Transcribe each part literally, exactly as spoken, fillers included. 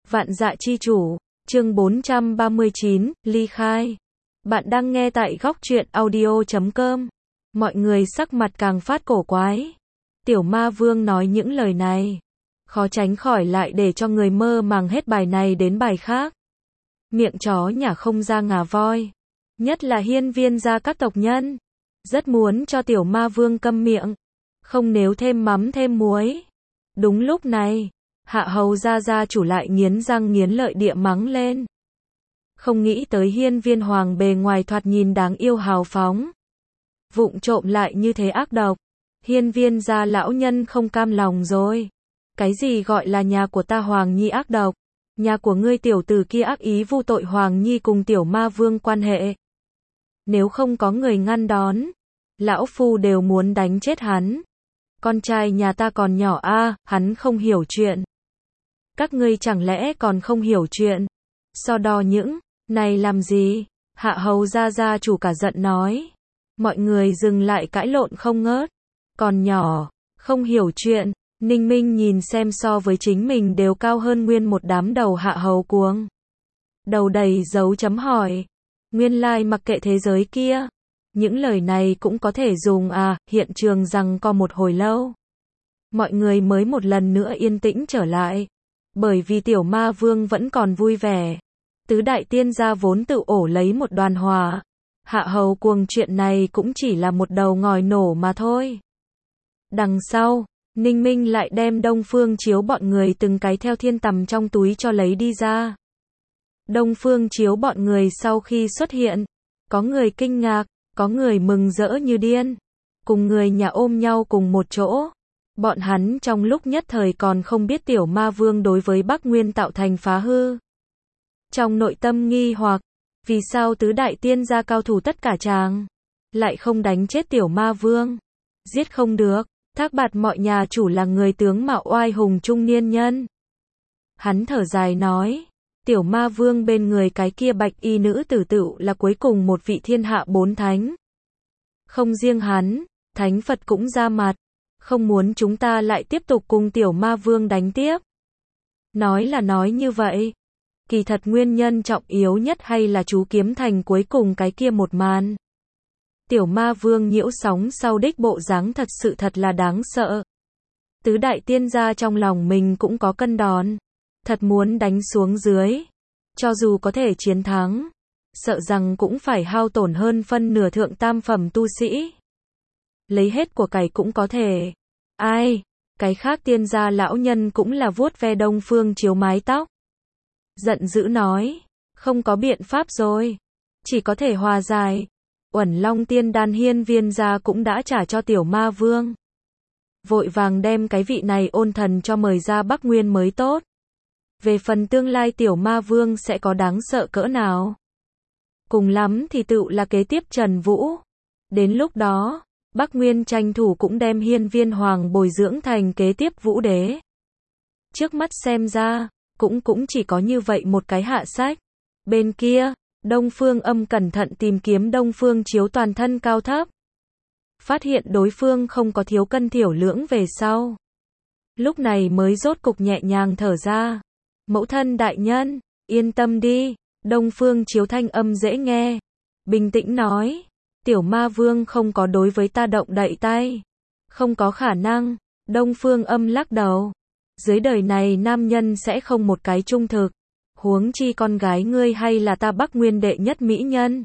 Vạn Dạ Chi Chủ, chương bốn trăm ba mươi chín, ly khai. Bạn đang nghe tại góc truyện audio chấm com. Mọi người sắc mặt càng phát cổ quái. Tiểu Ma Vương nói những lời này, khó tránh khỏi lại để cho người mơ màng hết bài này đến bài khác. Miệng chó nhả không ra ngà voi. Nhất là hiên viên gia các tộc nhân. Rất muốn cho Tiểu Ma Vương câm miệng. Không nếu thêm mắm thêm muối. Đúng lúc này, Hạ Hầu gia gia chủ lại nghiến răng nghiến lợi địa mắng lên. Không nghĩ tới hiên viên hoàng bề ngoài thoạt nhìn đáng yêu hào phóng. Vụng trộm lại như thế ác độc. Hiên viên gia lão nhân không cam lòng rồi. Cái gì gọi là nhà của ta Hoàng Nhi ác độc? Nhà của ngươi tiểu tử kia ác ý vu tội Hoàng Nhi cùng Tiểu Ma Vương quan hệ. Nếu không có người ngăn đón, lão phu đều muốn đánh chết hắn. Con trai nhà ta còn nhỏ a, à, hắn không hiểu chuyện. Các ngươi chẳng lẽ còn không hiểu chuyện? So đo những này làm gì? Hạ Hầu gia gia chủ cả giận nói. Mọi người dừng lại cãi lộn không ngớt. Còn nhỏ, không hiểu chuyện. Ninh Minh nhìn xem so với chính mình đều cao hơn nguyên một đám đầu Hạ Hầu cuồng. Đầu đầy dấu chấm hỏi. Nguyên lai mặc kệ thế giới kia. Những lời này cũng có thể dùng à, hiện trường rằng có một hồi lâu. Mọi người mới một lần nữa yên tĩnh trở lại. Bởi vì Tiểu Ma Vương vẫn còn vui vẻ. Tứ đại tiên gia vốn tự ổ lấy một đoàn hòa. Hạ Hầu cuồng chuyện này cũng chỉ là một đầu ngòi nổ mà thôi. Đằng sau, Ninh Minh lại đem Đông Phương Chiếu bọn người từng cái theo thiên tầm trong túi cho lấy đi ra. Đông Phương Chiếu bọn người sau khi xuất hiện, có người kinh ngạc, có người mừng rỡ như điên, cùng người nhà ôm nhau cùng một chỗ. Bọn hắn trong lúc nhất thời còn không biết Tiểu Ma Vương đối với Bắc Nguyên tạo thành phá hư. Trong nội tâm nghi hoặc, vì sao tứ đại tiên gia cao thủ tất cả chàng lại không đánh chết Tiểu Ma Vương? Giết không được, thác bạt mọi nhà chủ là người tướng mạo oai hùng trung niên nhân. Hắn thở dài nói, Tiểu Ma Vương bên người cái kia bạch y nữ tử tựu là cuối cùng một vị thiên hạ bốn thánh. Không riêng hắn, Thánh Phật cũng ra mặt, không muốn chúng ta lại tiếp tục cùng Tiểu Ma Vương đánh tiếp. Nói là nói như vậy, kỳ thật nguyên nhân trọng yếu nhất hay là chú kiếm thành cuối cùng cái kia một màn. Tiểu Ma Vương nhiễu sóng sau đích bộ dáng thật sự thật là đáng sợ. Tứ đại tiên gia trong lòng mình cũng có cân đón. Thật muốn đánh xuống dưới. Cho dù có thể chiến thắng, sợ rằng cũng phải hao tổn hơn phân nửa thượng tam phẩm tu sĩ. Lấy hết của cải cũng có thể. Ai, cái khác tiên gia lão nhân cũng là vuốt ve Đông Phương Chiếu mái tóc. Giận dữ nói, không có biện pháp rồi. Chỉ có thể hòa giải. Uẩn Long tiên đan hiên viên gia cũng đã trả cho Tiểu Ma Vương. Vội vàng đem cái vị này ôn thần cho mời ra Bắc Nguyên mới tốt. Về phần tương lai Tiểu Ma Vương sẽ có đáng sợ cỡ nào? Cùng lắm thì tựu là kế tiếp Trần Vũ. Đến lúc đó, Bắc Nguyên tranh thủ cũng đem hiên viên hoàng bồi dưỡng thành kế tiếp Vũ Đế. Trước mắt xem ra, cũng cũng chỉ có như vậy một cái hạ sách. Bên kia, Đông Phương Âm cẩn thận tìm kiếm Đông Phương Chiếu toàn thân cao thấp. Phát hiện đối phương không có thiếu cân thiểu lưỡng về sau. Lúc này mới rốt cục nhẹ nhàng thở ra. Mẫu thân đại nhân, yên tâm đi. Đông Phương Chiếu thanh âm dễ nghe. Bình tĩnh nói. Tiểu Ma Vương không có đối với ta động đậy tay. Không có khả năng. Đông Phương Âm lắc đầu. Dưới đời này nam nhân sẽ không một cái trung thực. Huống chi con gái ngươi hay là ta Bắc Nguyên đệ nhất mỹ nhân.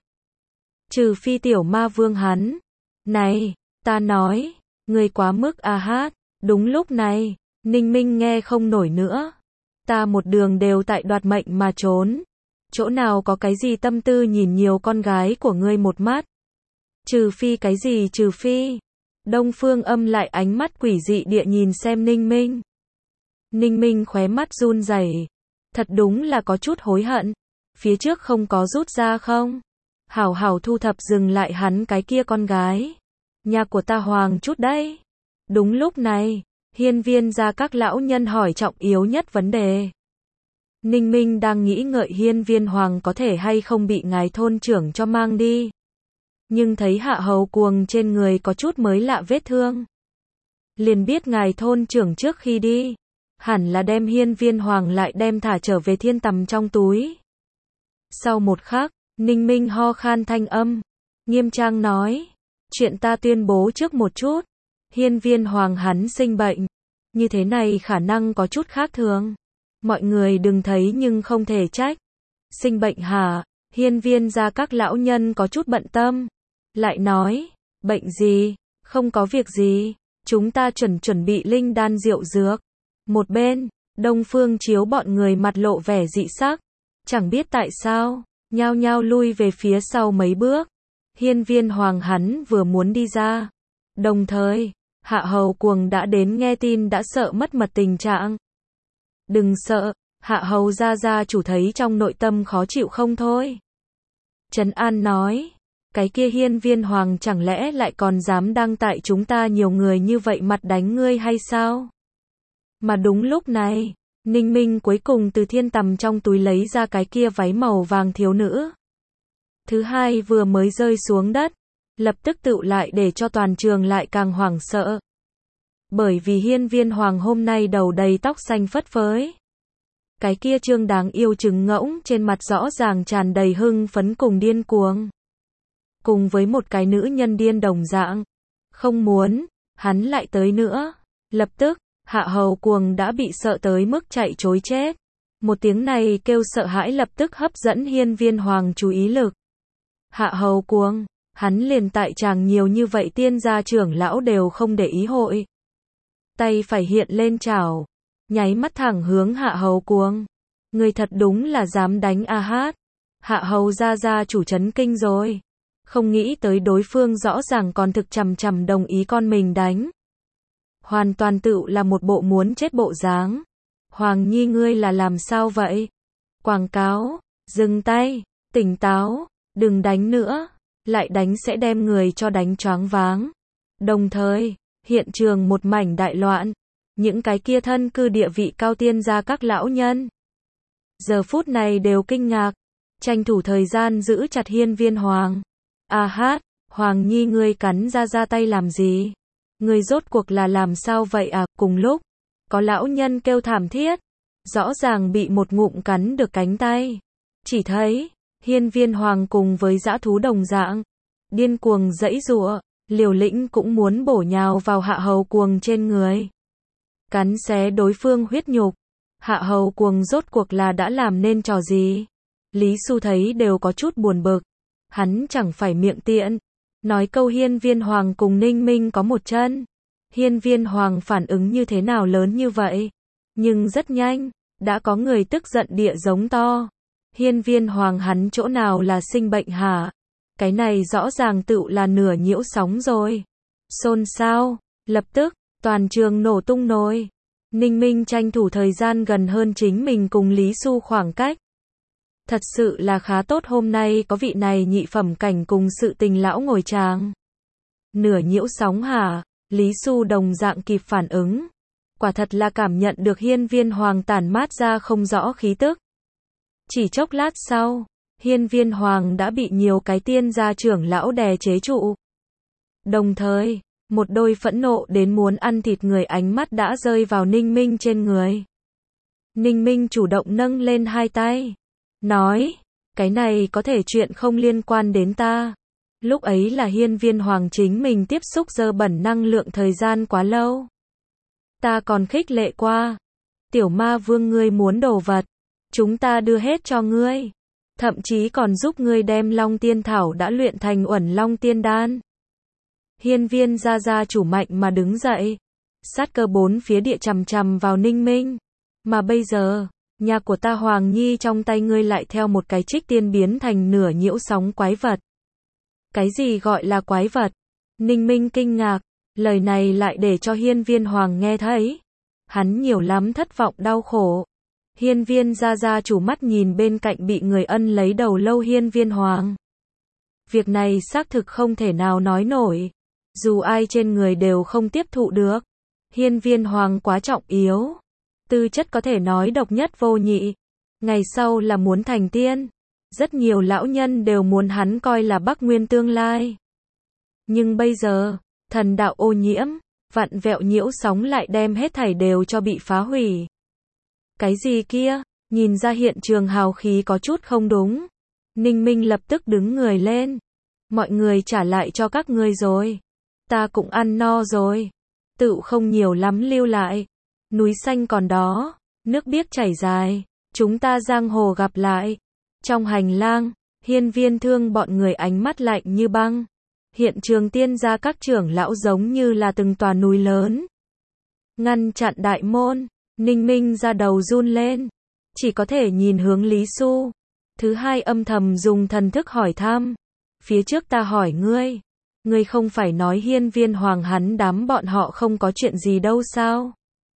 Trừ phi Tiểu Ma Vương hắn. Này, ta nói, ngươi quá mức a hát. Đúng lúc này, Ninh Minh nghe không nổi nữa. Ta một đường đều tại đoạt mệnh mà trốn. Chỗ nào có cái gì tâm tư nhìn nhiều con gái của ngươi một mắt. Trừ phi cái gì trừ phi. Đông Phương Âm lại ánh mắt quỷ dị địa nhìn xem Ninh Minh. Ninh Minh khóe mắt run rẩy. Thật đúng là có chút hối hận. Phía trước không có rút ra không? Hảo hảo thu thập dừng lại hắn cái kia con gái. Nhà của ta hoàng chút đấy. Đúng lúc này, hiên viên gia các lão nhân hỏi trọng yếu nhất vấn đề. Ninh Minh đang nghĩ ngợi hiên viên hoàng có thể hay không bị ngài thôn trưởng cho mang đi. Nhưng thấy Hạ Hầu cuồng trên người có chút mới lạ vết thương. Liền biết ngài thôn trưởng trước khi đi, hẳn là đem hiên viên hoàng lại đem thả trở về thiên tầm trong túi. Sau một khắc, Ninh Minh ho khan thanh âm, nghiêm trang nói, chuyện ta tuyên bố trước một chút, hiên viên hoàng hắn sinh bệnh, như thế này khả năng có chút khác thường. Mọi người đừng thấy nhưng không thể trách. Sinh bệnh hả? Hiên viên gia các lão nhân có chút bận tâm. Lại nói, bệnh gì? Không có việc gì. Chúng ta chuẩn chuẩn bị linh đan rượu dược. Một bên, Đông Phương Chiếu bọn người mặt lộ vẻ dị sắc. Chẳng biết tại sao, nhao nhao lui về phía sau mấy bước. Hiên viên hoàng hắn vừa muốn đi ra. Đồng thời, Hạ Hầu Cuồng đã đến nghe tin đã sợ mất mật tình trạng. Đừng sợ, Hạ Hầu gia gia chủ thấy trong nội tâm khó chịu không thôi. Trấn An nói, cái kia hiên viên hoàng chẳng lẽ lại còn dám đăng tại chúng ta nhiều người như vậy mặt đánh ngươi hay sao? Mà đúng lúc này, Ninh Minh cuối cùng từ thiên tầm trong túi lấy ra cái kia váy màu vàng thiếu nữ. Thứ hai vừa mới rơi xuống đất, lập tức tựu lại để cho toàn trường lại càng hoảng sợ. Bởi vì hiên viên hoàng hôm nay đầu đầy tóc xanh phất phới. Cái kia trương đáng yêu trừng ngỗng trên mặt rõ ràng tràn đầy hưng phấn cùng điên cuồng. Cùng với một cái nữ nhân điên đồng dạng. Không muốn, hắn lại tới nữa. Lập tức, Hạ Hầu Cuồng đã bị sợ tới mức chạy trối chết. Một tiếng này kêu sợ hãi lập tức hấp dẫn hiên viên hoàng chú ý lực. Hạ Hầu Cuồng, hắn liền tại chàng nhiều như vậy tiên gia trưởng lão đều không để ý hội. Tay phải hiện lên chảo, nháy mắt thẳng hướng Hạ Hầu Cuồng. Người thật đúng là dám đánh a hát. Hạ Hầu gia gia chủ chấn kinh rồi. Không nghĩ tới đối phương rõ ràng còn thực chằm chằm đồng ý con mình đánh. Hoàn toàn tự là một bộ muốn chết bộ dáng. Hoàng Nhi ngươi là làm sao vậy? Quảng cáo, dừng tay, tỉnh táo, đừng đánh nữa, lại đánh sẽ đem người cho đánh choáng váng. Đồng thời, hiện trường một mảnh đại loạn, những cái kia thân cư địa vị cao tiên gia các lão nhân. Giờ phút này đều kinh ngạc, tranh thủ thời gian giữ chặt hiên viên hoàng. A hát, Hoàng Nhi ngươi cắn ra ra tay làm gì? Ngươi rốt cuộc là làm sao vậy à? Cùng lúc, có lão nhân kêu thảm thiết, rõ ràng bị một ngụm cắn được cánh tay. Chỉ thấy, hiên viên hoàng cùng với dã thú đồng dạng, điên cuồng giãy giụa, liều lĩnh cũng muốn bổ nhào vào Hạ Hầu Cuồng trên người. Cắn xé đối phương huyết nhục. Hạ Hầu Cuồng rốt cuộc là đã làm nên trò gì? Lý Xu thấy đều có chút buồn bực. Hắn chẳng phải miệng tiện. Nói câu hiên viên hoàng cùng Ninh Minh có một chân. Hiên viên hoàng phản ứng như thế nào lớn như vậy? Nhưng rất nhanh, đã có người tức giận địa giống to. Hiên viên hoàng hắn chỗ nào là sinh bệnh hả? Cái này rõ ràng tựu là nửa nhiễu sóng rồi. Xôn xao, lập tức, toàn trường nổ tung nồi. Ninh Minh tranh thủ thời gian gần hơn chính mình cùng Lý Xu khoảng cách. Thật sự là khá tốt hôm nay có vị này nhị phẩm cảnh cùng sự tình lão ngồi tràng. Nửa nhiễu sóng hả? Lý Xu đồng dạng kịp phản ứng. Quả thật là cảm nhận được hiên viên hoàng tản mát ra không rõ khí tức. Chỉ chốc lát sau, hiên viên hoàng đã bị nhiều cái tiên gia trưởng lão đè chế trụ. Đồng thời, một đôi phẫn nộ đến muốn ăn thịt người ánh mắt đã rơi vào Ninh Minh trên người. Ninh Minh chủ động nâng lên hai tay. Nói, cái này có thể chuyện không liên quan đến ta. Lúc ấy là hiên viên hoàng chính mình tiếp xúc dơ bẩn năng lượng thời gian quá lâu. Ta còn khích lệ qua. Tiểu ma vương ngươi muốn đồ vật. Chúng ta đưa hết cho ngươi. Thậm chí còn giúp ngươi đem long tiên thảo đã luyện thành uẩn long tiên đan. Hiên viên gia gia chủ mạnh mà đứng dậy. Sát cơ bốn phía địa chằm chằm vào Ninh Minh. Mà bây giờ, nhà của ta Hoàng Nhi trong tay ngươi lại theo một cái trích tiên biến thành nửa nhiễu sóng quái vật. Cái gì gọi là quái vật? Ninh Minh kinh ngạc, lời này lại để cho hiên viên hoàng nghe thấy. Hắn nhiều lắm thất vọng đau khổ. Hiên viên gia gia chủ mắt nhìn bên cạnh bị người ân lấy đầu lâu hiên viên hoàng. Việc này xác thực không thể nào nói nổi. Dù ai trên người đều không tiếp thụ được. Hiên viên hoàng quá trọng yếu. Tư chất có thể nói độc nhất vô nhị. Ngày sau là muốn thành tiên. Rất nhiều lão nhân đều muốn hắn coi là Bắc Nguyên tương lai. Nhưng bây giờ, thần đạo ô nhiễm, vặn vẹo nhiễu sóng lại đem hết thảy đều cho bị phá hủy. Cái gì kia? Nhìn ra hiện trường hào khí có chút không đúng. Ninh Minh lập tức đứng người lên. Mọi người trả lại cho các ngươi rồi. Ta cũng ăn no rồi. Tựu không nhiều lắm lưu lại. Núi xanh còn đó, nước biếc chảy dài. Chúng ta giang hồ gặp lại. Trong hành lang, Hiên Viên Thương bọn người ánh mắt lạnh như băng. Hiện trường tiên gia các trưởng lão giống như là từng tòa núi lớn. Ngăn chặn đại môn, Ninh Minh ra đầu run lên. Chỉ có thể nhìn hướng Lý Xu. Thứ hai âm thầm dùng thần thức hỏi thăm. Phía trước ta hỏi ngươi. Ngươi không phải nói Hiên Viên Hoàng hắn đám bọn họ không có chuyện gì đâu sao?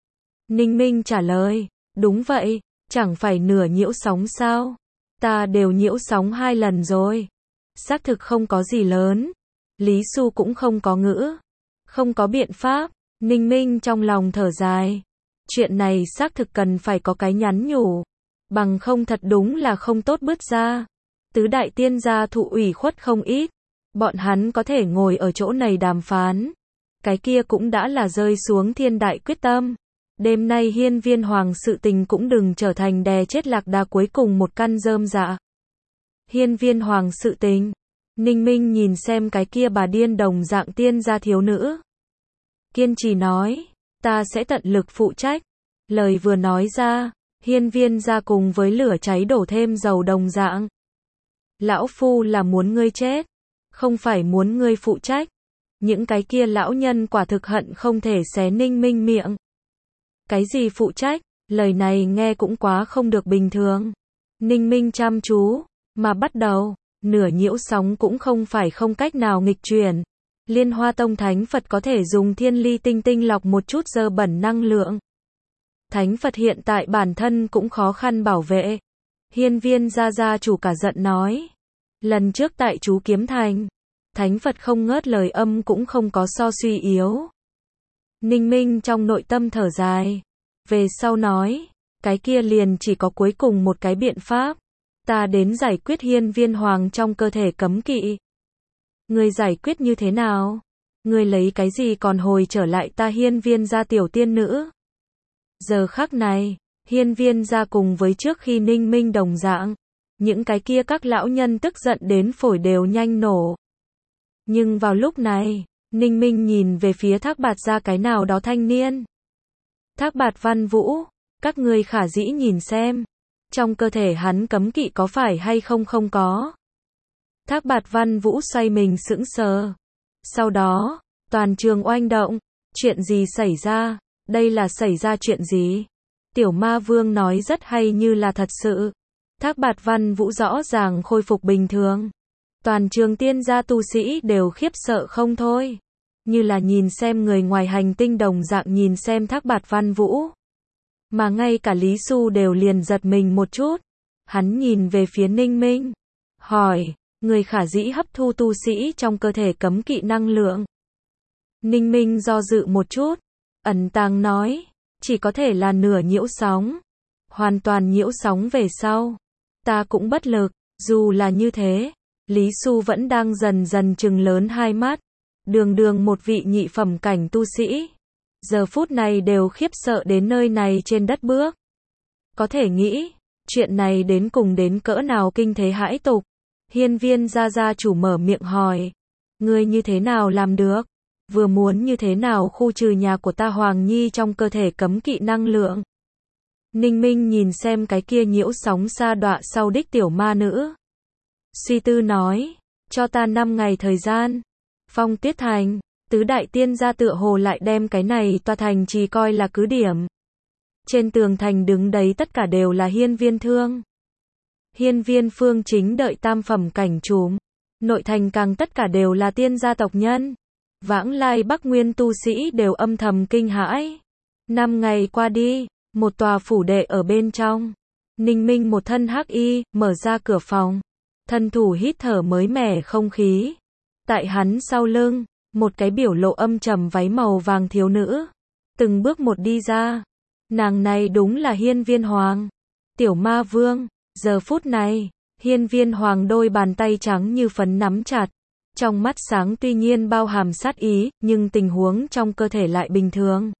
Ninh Minh trả lời. Đúng vậy, chẳng phải nửa nhiễu sóng sao? Ta đều nhiễu sóng hai lần rồi. Xác thực không có gì lớn. Lý Xu cũng không có ngữ. Không có biện pháp. Ninh Minh trong lòng thở dài. Chuyện này xác thực cần phải có cái nhắn nhủ. Bằng không thật đúng là không tốt bứt ra. Tứ đại tiên gia thụ ủy khuất không ít. Bọn hắn có thể ngồi ở chỗ này đàm phán. Cái kia cũng đã là rơi xuống thiên đại quyết tâm. Đêm nay Hiên Viên Hoàng sự tình cũng đừng trở thành đè chết lạc đà cuối cùng một căn rơm dạ. Hiên Viên Hoàng sự tình. Ninh Minh nhìn xem cái kia bà điên đồng dạng tiên gia thiếu nữ. Kiên trì nói. Ta sẽ tận lực phụ trách. Lời vừa nói ra. Hiên Viên gia cùng với lửa cháy đổ thêm dầu đồng dạng. Lão phu là muốn ngươi chết. Không phải muốn ngươi phụ trách. Những cái kia lão nhân quả thực hận không thể xé Ninh Minh miệng. Cái gì phụ trách? Lời này nghe cũng quá không được bình thường. Ninh Minh chăm chú. Mà bắt đầu. Nửa nhiễu sóng cũng không phải không cách nào nghịch chuyển. Liên Hoa Tông Thánh Phật có thể dùng thiên ly tinh tinh lọc một chút dơ bẩn năng lượng. Thánh Phật hiện tại bản thân cũng khó khăn bảo vệ. Hiên Viên gia gia chủ cả giận nói. Lần trước tại chú Kiếm Thành, Thánh Phật không ngớt lời âm cũng không có so suy yếu. Ninh Minh trong nội tâm thở dài. Về sau nói, cái kia liền chỉ có cuối cùng một cái biện pháp. Ta đến giải quyết Hiên Viên Hoàng trong cơ thể cấm kỵ. Người giải quyết như thế nào? Người lấy cái gì còn hồi trở lại ta Hiên Viên gia tiểu tiên nữ? Giờ khắc này, Hiên Viên gia cùng với trước khi Ninh Minh đồng dạng. Những cái kia các lão nhân tức giận đến phổi đều nhanh nổ. Nhưng vào lúc này, Ninh Minh nhìn về phía Thác Bạt gia cái nào đó thanh niên. Thác Bạt Văn Vũ, các ngươi khả dĩ nhìn xem. Trong cơ thể hắn cấm kỵ có phải hay không không có. Thác Bạt Văn Vũ xoay mình sững sờ. Sau đó, toàn trường oanh động. Chuyện gì xảy ra? Đây là xảy ra chuyện gì? Tiểu Ma Vương nói rất hay như là thật sự. Thác Bạt Văn Vũ rõ ràng khôi phục bình thường. Toàn trường tiên gia tu sĩ đều khiếp sợ không thôi. Như là nhìn xem người ngoài hành tinh đồng dạng nhìn xem Thác Bạt Văn Vũ. Mà ngay cả Lý Xu đều liền giật mình một chút. Hắn nhìn về phía Ninh Minh. Hỏi, người khả dĩ hấp thu tu sĩ trong cơ thể cấm kỵ năng lượng. Ninh Minh do dự một chút. Ẩn tàng nói, chỉ có thể là nửa nhiễu sóng. Hoàn toàn nhiễu sóng về sau. Ta cũng bất lực, dù là như thế. Lý Xu vẫn đang dần dần trừng lớn hai mắt. Đường đường một vị nhị phẩm cảnh tu sĩ. Giờ phút này đều khiếp sợ đến nơi này trên đất bước. Có thể nghĩ, chuyện này đến cùng đến cỡ nào kinh thế hãi tục. Hiên Viên gia gia chủ mở miệng hỏi. Ngươi như thế nào làm được? Vừa muốn như thế nào khu trừ nhà của ta Hoàng Nhi trong cơ thể cấm kỵ năng lượng? Ninh Minh nhìn xem cái kia nhiễu sóng sa đọa sau đích tiểu ma nữ. Suy tư nói, cho ta năm ngày thời gian. Phong Tuyết Thành, tứ đại tiên gia tựa hồ lại đem cái này tòa thành trì coi là cứ điểm. Trên tường thành đứng đấy tất cả đều là Hiên Viên Thương. Hiên Viên Phương chính đợi tam phẩm cảnh trùm. Nội thành càng tất cả đều là tiên gia tộc nhân. Vãng lai Bắc Nguyên tu sĩ đều âm thầm kinh hãi. Năm ngày qua đi, một tòa phủ đệ ở bên trong. Ninh Minh một thân hắc y, mở ra cửa phòng. Thân thủ hít thở mới mẻ không khí. Tại hắn sau lưng, một cái biểu lộ âm trầm váy màu vàng thiếu nữ. Từng bước một đi ra. Nàng này đúng là Hiên Viên Hoàng. Tiểu Ma Vương, giờ phút này, Hiên Viên Hoàng đôi bàn tay trắng như phấn nắm chặt. Trong mắt sáng tuy nhiên bao hàm sát ý, nhưng tình huống trong cơ thể lại bình thường.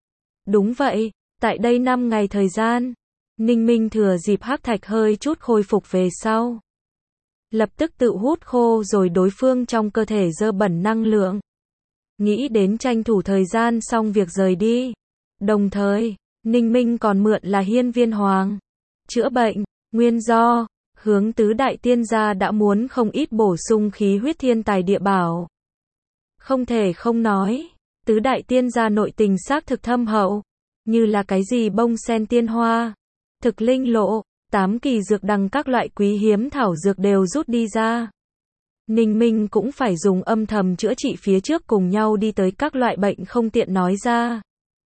Đúng vậy, tại đây năm ngày thời gian, Ninh Minh thừa dịp hắc thạch hơi chút khôi phục về sau. Lập tức tự hút khô rồi đối phương trong cơ thể dơ bẩn năng lượng. Nghĩ đến tranh thủ thời gian xong việc rời đi. Đồng thời, Ninh Minh còn mượn là hiên viên hoàng. Chữa bệnh, nguyên do, hướng tứ đại tiên gia đã muốn không ít bổ sung khí huyết thiên tài địa bảo. Không thể không nói, tứ đại tiên gia nội tình xác thực thâm hậu, như là cái gì bông sen tiên hoa, thực linh lộ, tám kỳ dược đằng các loại quý hiếm thảo dược đều rút đi ra. Ninh Minh cũng phải dùng âm thầm chữa trị phía trước cùng nhau đi tới các loại bệnh không tiện nói ra.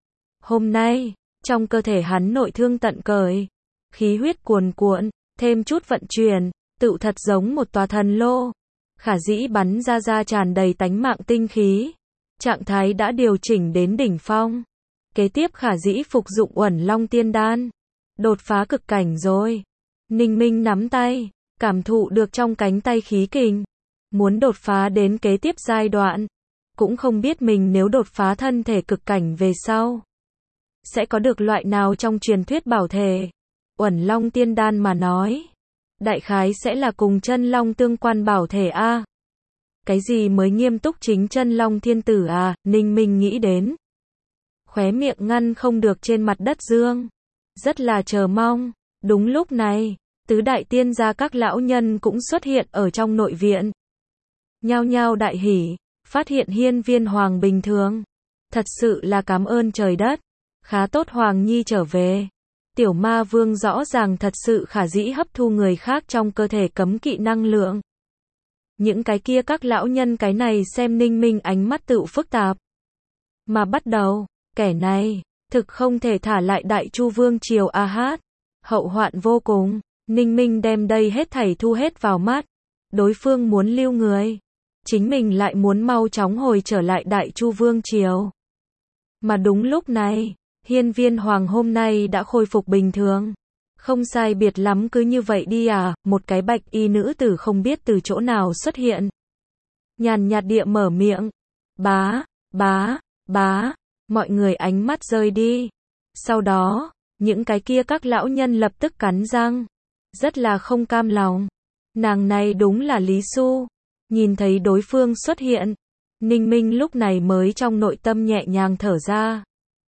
Hôm nay, trong cơ thể hắn nội thương tận cởi, khí huyết cuồn cuộn, thêm chút vận chuyển, tựu thật giống một tòa thần lô. Khả dĩ bắn ra ra tràn đầy tánh mạng tinh khí. Trạng thái đã điều chỉnh đến đỉnh phong. Kế tiếp khả dĩ phục dụng Uẩn Long Tiên Đan. Đột phá cực cảnh rồi. Ninh Minh nắm tay, cảm thụ được trong cánh tay khí kình. Muốn đột phá đến kế tiếp giai đoạn. Cũng không biết mình nếu đột phá thân thể cực cảnh về sau. Sẽ có được loại nào trong truyền thuyết bảo thể. Uẩn Long Tiên Đan mà nói. Đại khái sẽ là cùng chân long tương quan bảo thể A. Cái gì mới nghiêm túc chính chân long thiên tử à, Ninh Minh nghĩ đến. Khóe miệng ngăn không được trên mặt đất dương. Rất là chờ mong. Đúng lúc này, tứ đại tiên gia các lão nhân cũng xuất hiện ở trong nội viện. Nhao nhao đại hỉ, phát hiện hiên viên hoàng bình thường. Thật sự là cảm ơn trời đất. Khá tốt Hoàng Nhi trở về. Tiểu ma vương rõ ràng thật sự khả dĩ hấp thu người khác trong cơ thể cấm kỵ năng lượng. Những cái kia các lão nhân cái này xem Ninh Minh ánh mắt tựu phức tạp. Mà bắt đầu, kẻ này, thực không thể thả lại Đại Chu Vương triều a hát. Hậu hoạn vô cùng, Ninh Minh đem đây hết thảy thu hết vào mắt. Đối phương muốn lưu người. Chính mình lại muốn mau chóng hồi trở lại Đại Chu Vương triều. Mà đúng lúc này, hiên viên hoàng hôm nay đã khôi phục bình thường. Không sai biệt lắm cứ như vậy đi à, một cái bạch y nữ tử không biết từ chỗ nào xuất hiện. Nhàn nhạt địa mở miệng. Bá, bá, bá, mọi người ánh mắt rơi đi. Sau đó, những cái kia các lão nhân lập tức cắn răng. Rất là không cam lòng. Nàng này đúng là Lý Xu. Nhìn thấy đối phương xuất hiện. Ninh Minh lúc này mới trong nội tâm nhẹ nhàng thở ra.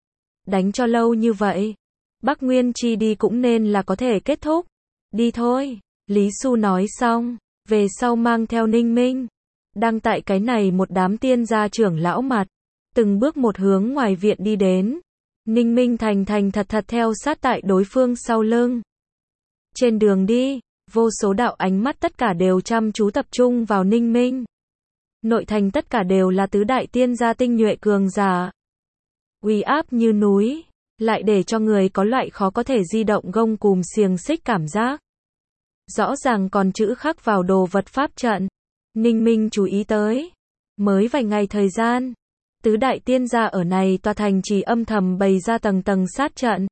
Đánh cho lâu như vậy. Bắc Nguyên Chi đi cũng nên là có thể kết thúc. Đi thôi. Lý Xu nói xong. Về sau mang theo Ninh Minh. Đang tại cái này một đám tiên gia trưởng lão mặt. Từng bước một hướng ngoài viện đi đến. Ninh Minh thành thành thật thật theo sát tại đối phương sau lưng. Trên đường đi, vô số đạo ánh mắt tất cả đều chăm chú tập trung vào Ninh Minh. Nội thành tất cả đều là tứ đại tiên gia tinh nhuệ cường giả. Uy áp như núi, lại để cho người có loại khó có thể di động gông cùm xiềng xích cảm giác. Rõ ràng còn chữ khắc vào đồ vật pháp trận. Ninh Minh chú ý tới. Mới vài ngày thời gian, tứ đại tiên gia ở này tòa thành chỉ âm thầm bày ra tầng tầng sát trận.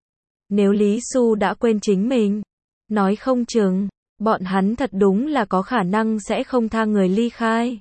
Nếu Lý Xu đã quên chính mình, nói không chừng, bọn hắn thật đúng là có khả năng sẽ không tha người ly khai.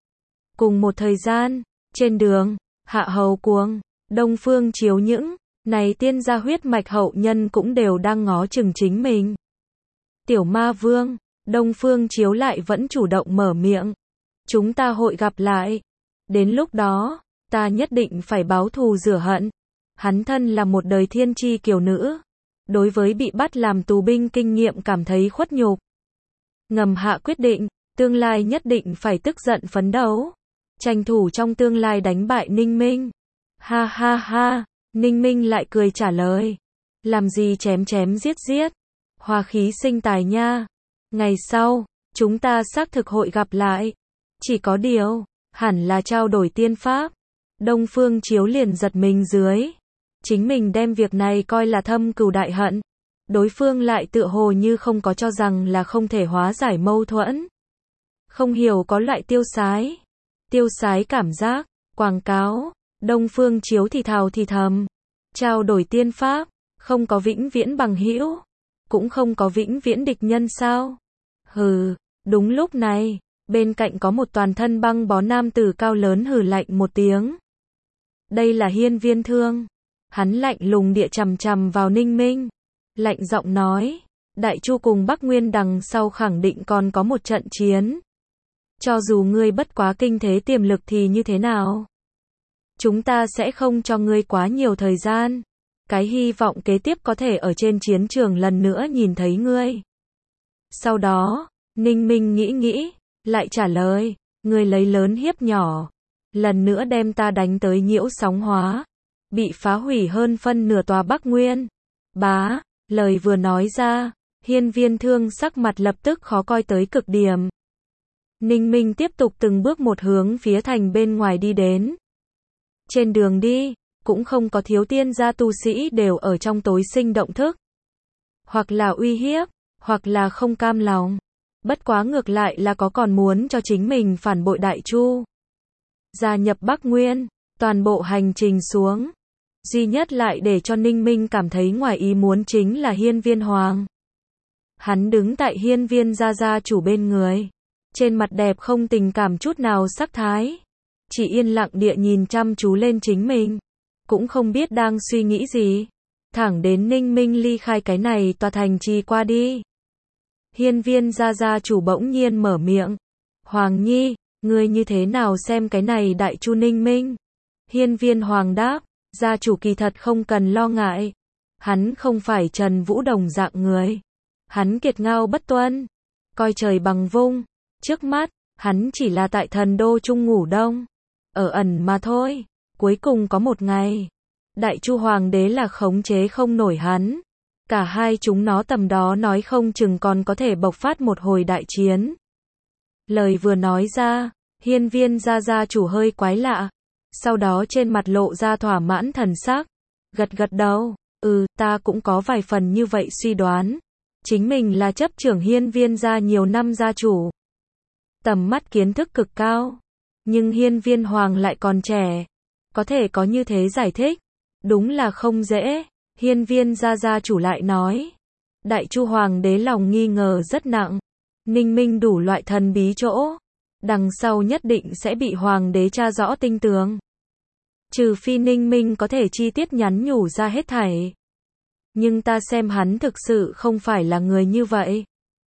Cùng một thời gian, trên đường, Hạ Hầu Cuồng, Đông Phương Chiếu những này tiên gia huyết mạch hậu nhân cũng đều đang ngó chừng chính mình. Tiểu Ma Vương, Đông Phương Chiếu lại vẫn chủ động mở miệng. Chúng ta hội gặp lại. Đến lúc đó, ta nhất định phải báo thù rửa hận. Hắn thân là một đời thiên chi kiều nữ. Đối với bị bắt làm tù binh kinh nghiệm cảm thấy khuất nhục. Ngầm hạ quyết định, tương lai nhất định phải tức giận phấn đấu. Tranh thủ trong tương lai đánh bại Ninh Minh. Ha ha ha, Ninh Minh lại cười trả lời. Làm gì chém chém giết giết. Hòa khí sinh tài nha. Ngày sau, chúng ta xác thực hội gặp lại. Chỉ có điều, hẳn là trao đổi tiên pháp. Đông Phương Chiếu liền giật mình dưới. Chính mình đem việc này coi là thâm cừu đại hận. Đối phương lại tựa hồ như không có cho rằng là không thể hóa giải mâu thuẫn. Không hiểu có loại tiêu sái. Tiêu sái cảm giác, quảng cáo. Đông Phương Chiếu thì thào thì thầm. Trao đổi tiên pháp, không có vĩnh viễn bằng hữu, cũng không có vĩnh viễn địch nhân sao? Hừ, đúng lúc này, Bên cạnh có một toàn thân băng bó nam tử cao lớn hừ lạnh một tiếng. Đây là Hiên Viên Thương. Hắn lạnh lùng địa chằm chằm vào Ninh Minh. Lạnh giọng nói, Đại Chu cùng Bắc Nguyên đằng sau khẳng định còn có một trận chiến. Cho dù ngươi bất quá kinh thế tiềm lực thì như thế nào? Chúng ta sẽ không cho ngươi quá nhiều thời gian. Cái hy vọng kế tiếp có thể ở trên chiến trường lần nữa nhìn thấy ngươi. Sau đó, Ninh Minh nghĩ nghĩ, lại trả lời, ngươi lấy lớn hiếp nhỏ. Lần nữa đem ta đánh tới nhiễu sóng hóa. Bị phá hủy hơn phân nửa tòa Bắc Nguyên. Bá, lời vừa nói ra, Hiên Viên Thương sắc mặt lập tức khó coi tới cực điểm. Ninh Minh tiếp tục từng bước một hướng phía thành bên ngoài đi đến. Trên đường đi, cũng không có thiếu tiên gia tu sĩ đều ở trong tối sinh động thức. Hoặc là uy hiếp, hoặc là không cam lòng. Bất quá ngược lại là có còn muốn cho chính mình phản bội Đại Chu. Gia nhập Bắc Nguyên, toàn bộ hành trình xuống. Duy nhất lại để cho Ninh Minh cảm thấy ngoài ý muốn chính là Hiên Viên Hoàng. Hắn đứng tại Hiên Viên gia gia chủ bên người. Trên mặt đẹp không tình cảm chút nào sắc thái. Chỉ yên lặng địa nhìn chăm chú lên chính mình. Cũng không biết đang suy nghĩ gì. Thẳng đến Ninh Minh ly khai cái này tòa thành trì qua đi. Hiên Viên gia gia chủ bỗng nhiên mở miệng. Hoàng Nhi, ngươi như thế nào xem cái này Đại Chu Ninh Minh? Hiên Viên Hoàng đáp, gia chủ kỳ thật không cần lo ngại. Hắn không phải Trần Vũ Đồng dạng người. Hắn kiệt ngao bất tuân. Coi trời bằng vung. Trước mắt, hắn chỉ là tại thần đô trung ngủ đông. Ở ẩn mà thôi. Cuối cùng có một ngày. Đại Chu Hoàng đế là khống chế không nổi hắn. Cả hai chúng nó tầm đó nói không chừng còn có thể bộc phát một hồi đại chiến. Lời vừa nói ra, Hiên Viên gia gia chủ hơi quái lạ. Sau đó trên mặt lộ ra thỏa mãn thần sắc. Gật gật đầu, ừ, ta cũng có vài phần như vậy suy đoán. Chính mình là chấp trưởng Hiên Viên gia nhiều năm gia chủ. Tầm mắt kiến thức cực cao. Nhưng Hiên Viên Hoàng lại còn trẻ. Có thể có như thế giải thích. Đúng là không dễ. Hiên Viên gia gia chủ lại nói. Đại Chu Hoàng đế lòng nghi ngờ rất nặng. Ninh Minh đủ loại thần bí chỗ. Đằng sau nhất định sẽ bị Hoàng đế tra rõ tinh tường. Trừ phi Ninh Minh có thể chi tiết nhắn nhủ ra hết thảy. Nhưng ta xem hắn thực sự không phải là người như vậy.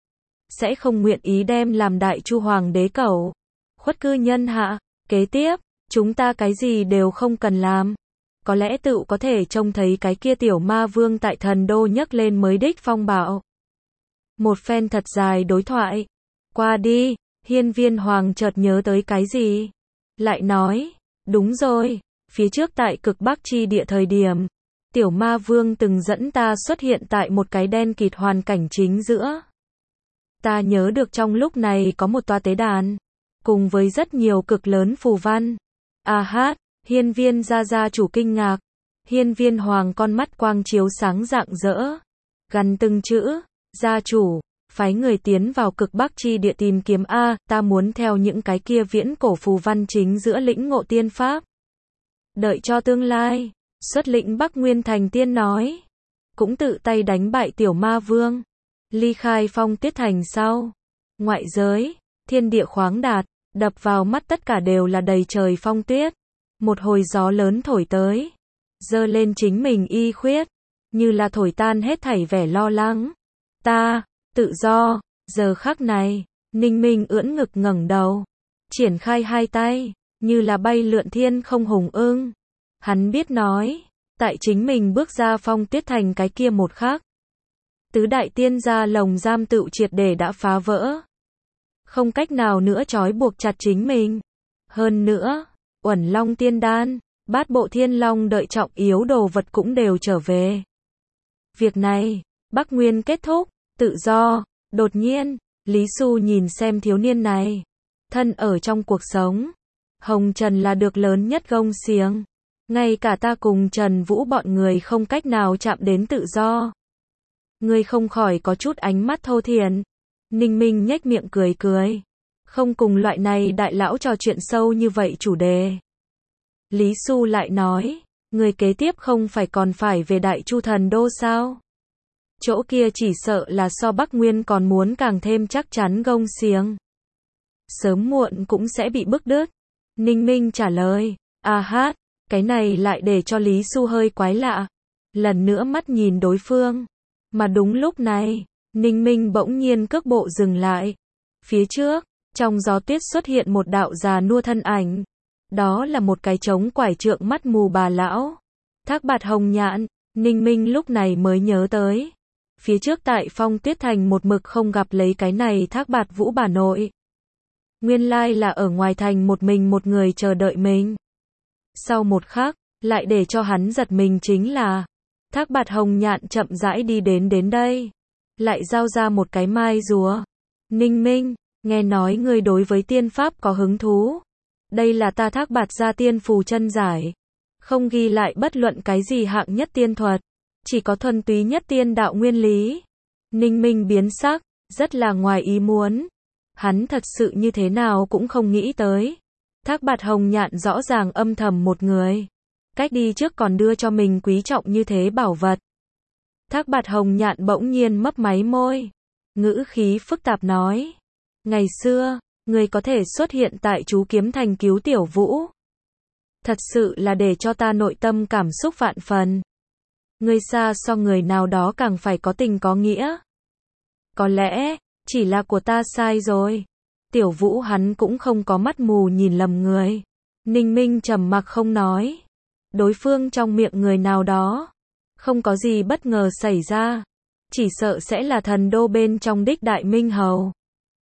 Sẽ không nguyện ý đem làm Đại Chu Hoàng đế cẩu. Khuất cư nhân hạ. Kế tiếp, chúng ta cái gì đều không cần làm. Có lẽ tự có thể trông thấy cái kia tiểu ma vương tại thần đô nhấc lên mới đích phong bạo. Một phen thật dài đối thoại. Qua đi, Hiên Viên Hoàng chợt nhớ tới cái gì. Lại nói, đúng rồi, phía trước tại cực Bắc chi địa thời điểm. Tiểu ma vương từng dẫn ta xuất hiện tại một cái đen kịt hoàn cảnh chính giữa. Ta nhớ được trong lúc này có một tòa tế đàn. Cùng với rất nhiều cực lớn phù văn. À hát, Hiên Viên gia gia chủ kinh ngạc. Hiên Viên Hoàng con mắt quang chiếu sáng rạng rỡ. Gằn từng chữ, gia chủ, phái người tiến vào cực Bắc chi địa tìm kiếm A, ta muốn theo những cái kia viễn cổ phù văn chính giữa lĩnh ngộ tiên pháp. Đợi cho tương lai, xuất lĩnh Bắc Nguyên thành tiên nói. Cũng tự tay đánh bại tiểu ma vương. Ly khai Phong Tuyết thành sau. Ngoại giới, thiên địa khoáng đạt, đập vào mắt tất cả đều là đầy trời phong tuyết. Một hồi gió lớn thổi tới. Dơ lên chính mình y khuyết. Như là thổi tan hết thảy vẻ lo lắng. Ta, tự do, giờ khắc này, Ninh Minh ưỡn ngực ngẩng đầu. Triển khai hai tay, như là bay lượn thiên không hùng ưng. Hắn biết nói, tại chính mình bước ra Phong Tuyết thành cái kia một khắc. Tứ đại tiên gia lồng giam tự triệt để đã phá vỡ. Không cách nào nữa trói buộc chặt chính mình. Hơn nữa, Uẩn Long tiên đan, bát bộ thiên long đợi trọng yếu đồ vật cũng đều trở về. Việc này, Bắc Nguyên kết thúc, tự do, đột nhiên, Lý Xu nhìn xem thiếu niên này. Thân ở trong cuộc sống, Hồng Trần là được lớn nhất gông xiềng. Ngay cả ta cùng Trần Vũ bọn người không cách nào chạm đến tự do. Ngươi không khỏi có chút ánh mắt thô thiển. Ninh Minh nhếch miệng cười cười. Không cùng loại này đại lão trò chuyện sâu như vậy chủ đề. Lý Xu lại nói, người kế tiếp không phải còn phải về Đại Chu thần đô sao? Chỗ kia chỉ sợ là so Bắc Nguyên còn muốn càng thêm chắc chắn gông xiềng. sớm muộn cũng sẽ bị bức đứt. Ninh Minh trả lời, a hát, cái này lại để cho Lý Xu hơi quái lạ. Lần nữa mắt nhìn đối phương. Mà đúng lúc này, Ninh Minh bỗng nhiên cước bộ dừng lại. Phía trước, trong gió tuyết xuất hiện một đạo già nua thân ảnh. Đó là một cái trống quải trượng mắt mù bà lão. Thác Bạt Hồng Nhạn, Ninh Minh lúc này mới nhớ tới. Phía trước tại Phong Tuyết Thành một mực không gặp lấy cái này Thác Bạt Vũ bà nội. Nguyên lai là ở ngoài thành một mình một người chờ đợi mình. Sau một khắc, lại để cho hắn giật mình chính là Thác Bạt Hồng Nhạn chậm rãi đi đến đến đây. Lại giao ra một cái mai rùa. Ninh Minh, nghe nói ngươi đối với tiên pháp có hứng thú. Đây là ta Thác Bạt gia tiên phù chân giải. Không ghi lại bất luận cái gì hạng nhất tiên thuật. Chỉ có thuần túy nhất tiên đạo nguyên lý. Ninh Minh biến sắc, rất là ngoài ý muốn. Hắn thật sự như thế nào cũng không nghĩ tới. Thác Bạt Hồng Nhạn rõ ràng âm thầm một người. Cách đi trước còn đưa cho mình quý trọng như thế bảo vật. Thác Bạt Hồng Nhạn bỗng nhiên mấp máy môi. Ngữ khí phức tạp nói. Ngày xưa, người có thể xuất hiện tại chú kiếm thành cứu Tiểu Vũ. Thật sự là để cho ta nội tâm cảm xúc vạn phần. Người xa so người nào đó càng phải có tình có nghĩa. Có lẽ, chỉ là của ta sai rồi. Tiểu Vũ hắn cũng không có mắt mù nhìn lầm người. Ninh Minh trầm mặc không nói. Đối phương trong miệng người nào đó. Không có gì bất ngờ xảy ra. Chỉ sợ sẽ là thần đô bên trong đích đại minh hầu.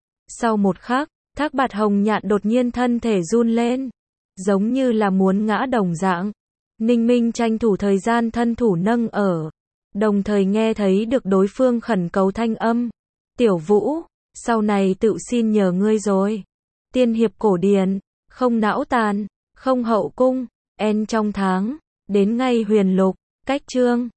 Sau một khắc, Thác Bạt Hồng Nhạn đột nhiên thân thể run lên. Giống như là muốn ngã đồng dạng. Ninh Minh tranh thủ thời gian thân thủ nâng ở. Đồng thời nghe thấy được đối phương khẩn cầu thanh âm. Tiểu Vũ, sau này tự xin nhờ ngươi rồi. Tiên hiệp cổ điển, không não tàn, không hậu cung, en trong tháng, đến ngay huyền lục, cách chương.